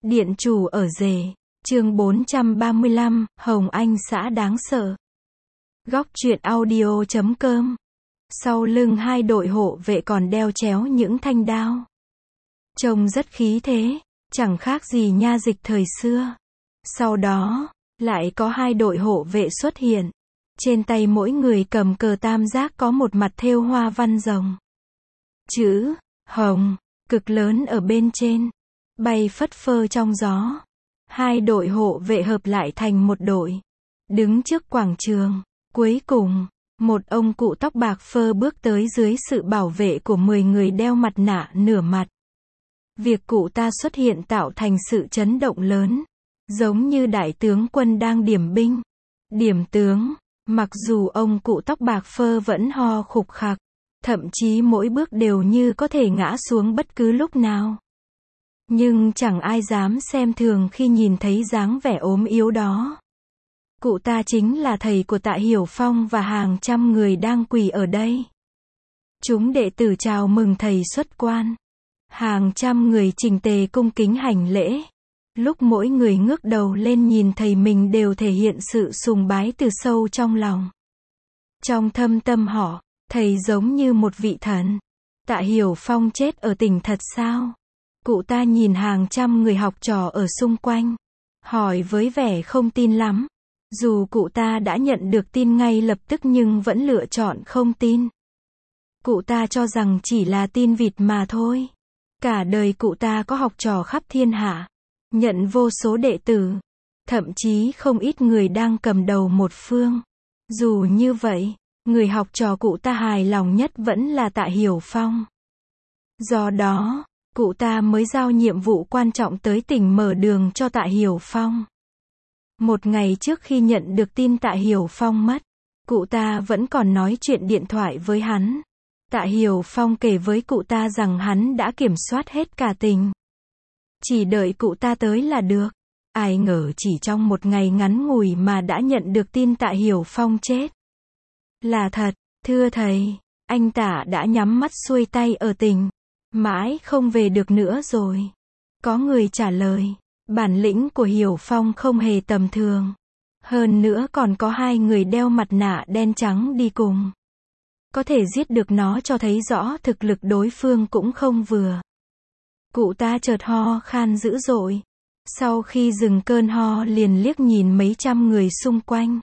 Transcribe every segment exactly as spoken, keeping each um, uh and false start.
Điện chủ ở rể, chương bốn trăm ba mươi lăm, Hồng Anh xã đáng sợ. Góc truyện audio chấm com. Sau lưng hai đội hộ vệ còn đeo chéo những thanh đao. Trông rất khí thế, chẳng khác gì nha dịch thời xưa. Sau đó, lại có hai đội hộ vệ xuất hiện. Trên tay mỗi người cầm cờ tam giác có một mặt thêu hoa văn rồng. Chữ Hồng cực lớn ở bên trên, bay phất phơ trong gió. Hai đội hộ vệ hợp lại thành một đội, đứng trước quảng trường. Cuối cùng, một ông cụ tóc bạc phơ bước tới dưới sự bảo vệ của mười người đeo mặt nạ nửa mặt. Việc cụ ta xuất hiện tạo thành sự chấn động lớn, giống như đại tướng quân đang điểm binh. Điểm tướng, mặc dù ông cụ tóc bạc phơ vẫn ho khục khặc, thậm chí mỗi bước đều như có thể ngã xuống bất cứ lúc nào. Nhưng chẳng ai dám xem thường khi nhìn thấy dáng vẻ ốm yếu đó. Cụ ta chính là thầy của Tạ Hiểu Phong và hàng trăm người đang quỳ ở đây. Chúng đệ tử chào mừng thầy xuất quan. Hàng trăm người chỉnh tề cung kính hành lễ. Lúc mỗi người ngước đầu lên nhìn thầy mình đều thể hiện sự sùng bái từ sâu trong lòng. Trong thâm tâm họ, thầy giống như một vị thần. Tạ Hiểu Phong chết ở tỉnh thật sao? Cụ ta nhìn hàng trăm người học trò ở xung quanh, hỏi với vẻ không tin lắm. Dù cụ ta đã nhận được tin ngay lập tức nhưng vẫn lựa chọn không tin. Cụ ta cho rằng chỉ là tin vịt mà thôi. Cả đời cụ ta có học trò khắp thiên hạ, nhận vô số đệ tử, thậm chí không ít người đang cầm đầu một phương. Dù như vậy, người học trò cụ ta hài lòng nhất vẫn là Tạ Hiểu Phong. Do đó, cụ ta mới giao nhiệm vụ quan trọng tới tỉnh mở đường cho Tạ Hiểu Phong. Một ngày trước khi nhận được tin Tạ Hiểu Phong mất, cụ ta vẫn còn nói chuyện điện thoại với hắn. Tạ Hiểu Phong kể với cụ ta rằng hắn đã kiểm soát hết cả tỉnh. Chỉ đợi cụ ta tới là được. Ai ngờ chỉ trong một ngày ngắn ngủi mà đã nhận được tin Tạ Hiểu Phong chết. Là thật, thưa thầy, anh Tạ đã nhắm mắt xuôi tay ở tỉnh. Mãi không về được nữa rồi. Có người trả lời, bản lĩnh của Hiểu Phong không hề tầm thường. Hơn nữa còn có hai người đeo mặt nạ đen trắng đi cùng. Có thể giết được nó cho thấy rõ thực lực đối phương cũng không vừa. Cụ ta chợt ho khan dữ dội. Sau khi dừng cơn ho liền liếc nhìn mấy trăm người xung quanh.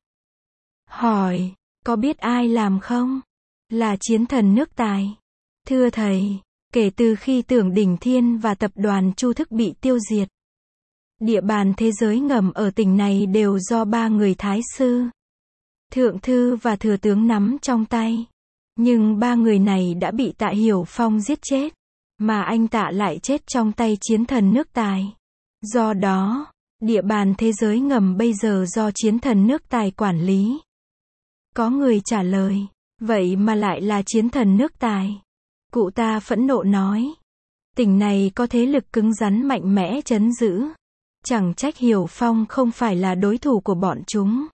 Hỏi, có biết ai làm không? Là chiến thần nước Tài. Thưa thầy, kể từ khi Tưởng Đỉnh Thiên và tập đoàn Chu Thức bị tiêu diệt, địa bàn thế giới ngầm ở tỉnh này đều do ba người thái sư, thượng thư và thừa tướng nắm trong tay. Nhưng ba người này đã bị Tạ Hiểu Phong giết chết, mà anh Tạ lại chết trong tay chiến thần nước Tài. Do đó, địa bàn thế giới ngầm bây giờ do chiến thần nước Tài quản lý. Có người trả lời, vậy mà lại là chiến thần nước Tài. Cụ ta phẫn nộ nói, tỉnh này có thế lực cứng rắn mạnh mẽ trấn giữ. Chẳng trách Hiểu Phong không phải là đối thủ của bọn chúng.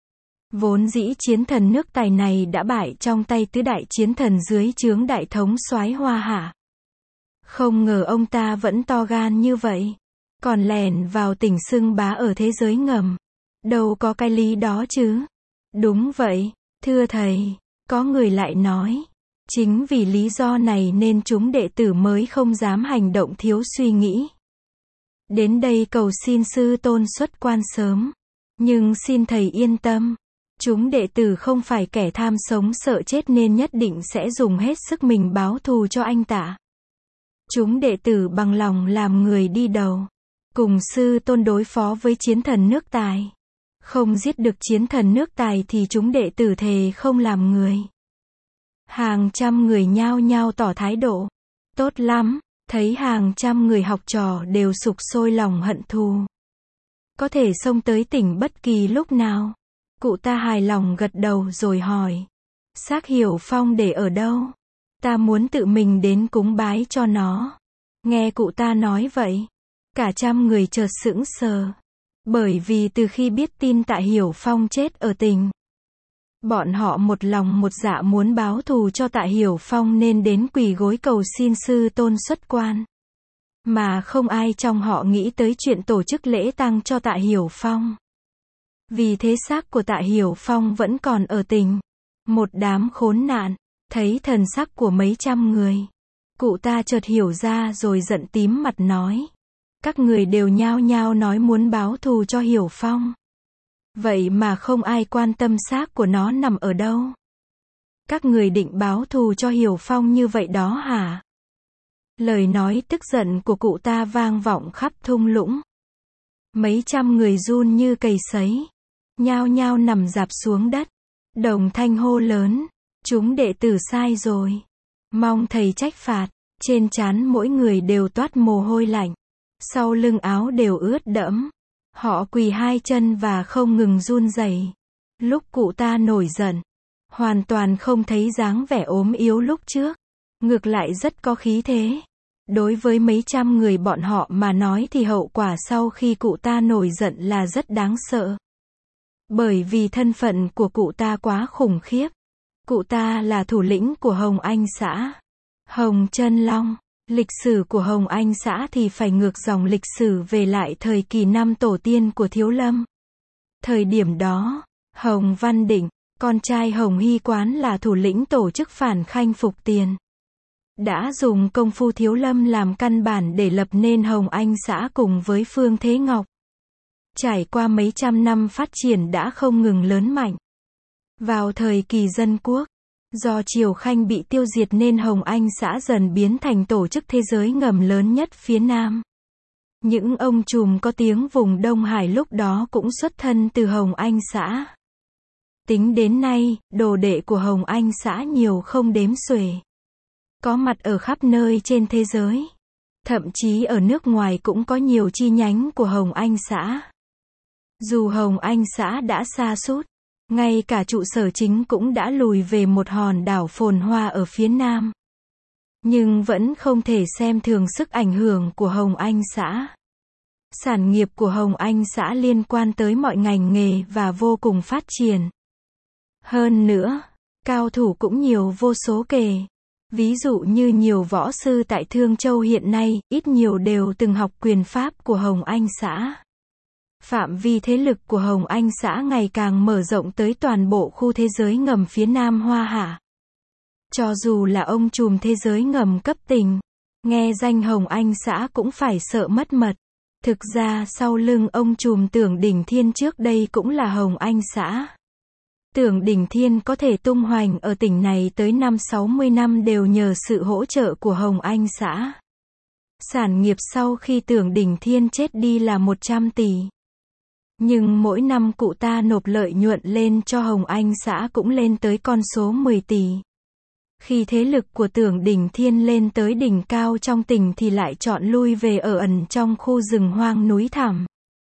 Vốn dĩ chiến thần nước Tài này đã bại trong tay tứ đại chiến thần dưới trướng đại thống soái Hoa Hạ. Không ngờ ông ta vẫn to gan như vậy, còn lèn vào tỉnh xưng bá ở thế giới ngầm. Đâu có cái lý đó chứ. Đúng vậy, thưa thầy, có người lại nói. Chính vì lý do này nên chúng đệ tử mới không dám hành động thiếu suy nghĩ. Đến đây cầu xin sư tôn xuất quan sớm. Nhưng xin thầy yên tâm. Chúng đệ tử không phải kẻ tham sống sợ chết nên nhất định sẽ dùng hết sức mình báo thù cho anh Tạ. Chúng đệ tử bằng lòng làm người đi đầu. Cùng sư tôn đối phó với chiến thần nước Tài. Không giết được chiến thần nước Tài thì chúng đệ tử thề không làm người. Hàng trăm người nhao nhao tỏ thái độ. Tốt lắm, thấy hàng trăm người học trò đều sục sôi lòng hận thù. Có thể xông tới tỉnh bất kỳ lúc nào. Cụ ta hài lòng gật đầu rồi hỏi. Xác Hiểu Phong để ở đâu? Ta muốn tự mình đến cúng bái cho nó. Nghe cụ ta nói vậy, cả trăm người chợt sững sờ. Bởi vì từ khi biết tin Tạ Hiểu Phong chết ở tỉnh, bọn họ một lòng một dạ muốn báo thù cho Tạ Hiểu Phong nên đến quỳ gối cầu xin sư tôn xuất quan. Mà không ai trong họ nghĩ tới chuyện tổ chức lễ tang cho Tạ Hiểu Phong. Vì thế xác của Tạ Hiểu Phong vẫn còn ở tỉnh. Một đám khốn nạn, thấy thần sắc của mấy trăm người. Cụ ta chợt hiểu ra rồi giận tím mặt nói. Các người đều nhao nhao nói muốn báo thù cho Hiểu Phong. Vậy mà không ai quan tâm xác của nó nằm ở đâu. Các người định báo thù cho Hiểu Phong như vậy đó hả? Lời nói tức giận của cụ ta vang vọng khắp thung lũng. Mấy trăm người run như cầy sấy. Nhao nhao nằm rạp xuống đất. Đồng thanh hô lớn. Chúng đệ tử sai rồi. Mong thầy trách phạt. Trên trán mỗi người đều toát mồ hôi lạnh. Sau lưng áo đều ướt đẫm. Họ quỳ hai chân và không ngừng run rẩy. Lúc cụ ta nổi giận, hoàn toàn không thấy dáng vẻ ốm yếu lúc trước. Ngược lại rất có khí thế. Đối với mấy trăm người bọn họ mà nói thì hậu quả sau khi cụ ta nổi giận là rất đáng sợ. Bởi vì thân phận của cụ ta quá khủng khiếp. Cụ ta là thủ lĩnh của Hồng Anh xã. Hồng Chân Long. Lịch sử của Hồng Anh xã thì phải ngược dòng lịch sử về lại thời kỳ năm tổ tiên của Thiếu Lâm. Thời điểm đó, Hồng Văn Định, con trai Hồng Hy Quán là thủ lĩnh tổ chức phản khanh phục tiền. Đã dùng công phu Thiếu Lâm làm căn bản để lập nên Hồng Anh xã cùng với Phương Thế Ngọc. Trải qua mấy trăm năm phát triển đã không ngừng lớn mạnh. Vào thời kỳ dân quốc, do Triều Khanh bị tiêu diệt nên Hồng Anh xã dần biến thành tổ chức thế giới ngầm lớn nhất phía Nam. Những ông trùm có tiếng vùng Đông Hải lúc đó cũng xuất thân từ Hồng Anh xã. Tính đến nay, đồ đệ của Hồng Anh xã nhiều không đếm xuể. Có mặt ở khắp nơi trên thế giới. Thậm chí ở nước ngoài cũng có nhiều chi nhánh của Hồng Anh xã. Dù Hồng Anh xã đã sa sút, ngay cả trụ sở chính cũng đã lùi về một hòn đảo phồn hoa ở phía Nam. Nhưng vẫn không thể xem thường sức ảnh hưởng của Hồng Anh xã. Sản nghiệp của Hồng Anh xã liên quan tới mọi ngành nghề và vô cùng phát triển. Hơn nữa, cao thủ cũng nhiều vô số kể. Ví dụ như nhiều võ sư tại Thương Châu hiện nay, ít nhiều đều từng học quyền pháp của Hồng Anh xã. Phạm vi thế lực của Hồng Anh xã ngày càng mở rộng tới toàn bộ khu thế giới ngầm phía Nam Hoa Hạ. Cho dù là ông trùm thế giới ngầm cấp tỉnh, nghe danh Hồng Anh xã cũng phải sợ mất mật. Thực ra sau lưng ông trùm Tưởng Đỉnh Thiên trước đây cũng là Hồng Anh xã. Tưởng Đỉnh Thiên có thể tung hoành ở tỉnh này tới năm sáu mươi năm đều nhờ sự hỗ trợ của Hồng Anh xã. Sản nghiệp sau khi Tưởng Đỉnh Thiên chết đi là một trăm tỷ. Nhưng mỗi năm cụ ta nộp lợi nhuận lên cho Hồng Anh xã cũng lên tới con số mười tỷ. Khi thế lực của Tưởng Đỉnh Thiên lên tới đỉnh cao trong tỉnh thì lại chọn lui về ở ẩn trong khu rừng hoang núi thẳm.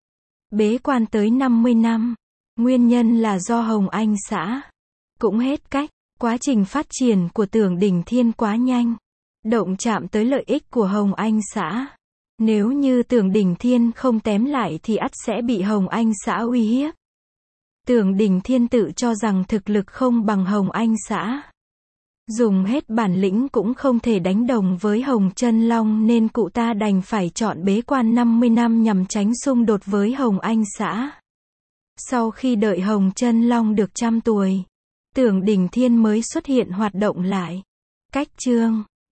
Bế quan tới năm mươi năm. Nguyên nhân là do Hồng Anh xã cũng hết cách, quá trình phát triển của Tưởng Đỉnh Thiên quá nhanh, động chạm tới lợi ích của Hồng Anh xã. Nếu như Tưởng Đỉnh Thiên không tém lại thì ắt sẽ bị Hồng Anh xã uy hiếp. Tưởng Đỉnh Thiên tự cho rằng thực lực không bằng Hồng Anh xã. Dùng hết bản lĩnh cũng không thể đánh đồng với Hồng Chân Long nên cụ ta đành phải chọn bế quan năm mươi năm nhằm tránh xung đột với Hồng Anh xã. Sau khi đợi Hồng Chân Long được trăm tuổi, Tưởng Đỉnh Thiên mới xuất hiện hoạt động lại. Cách chương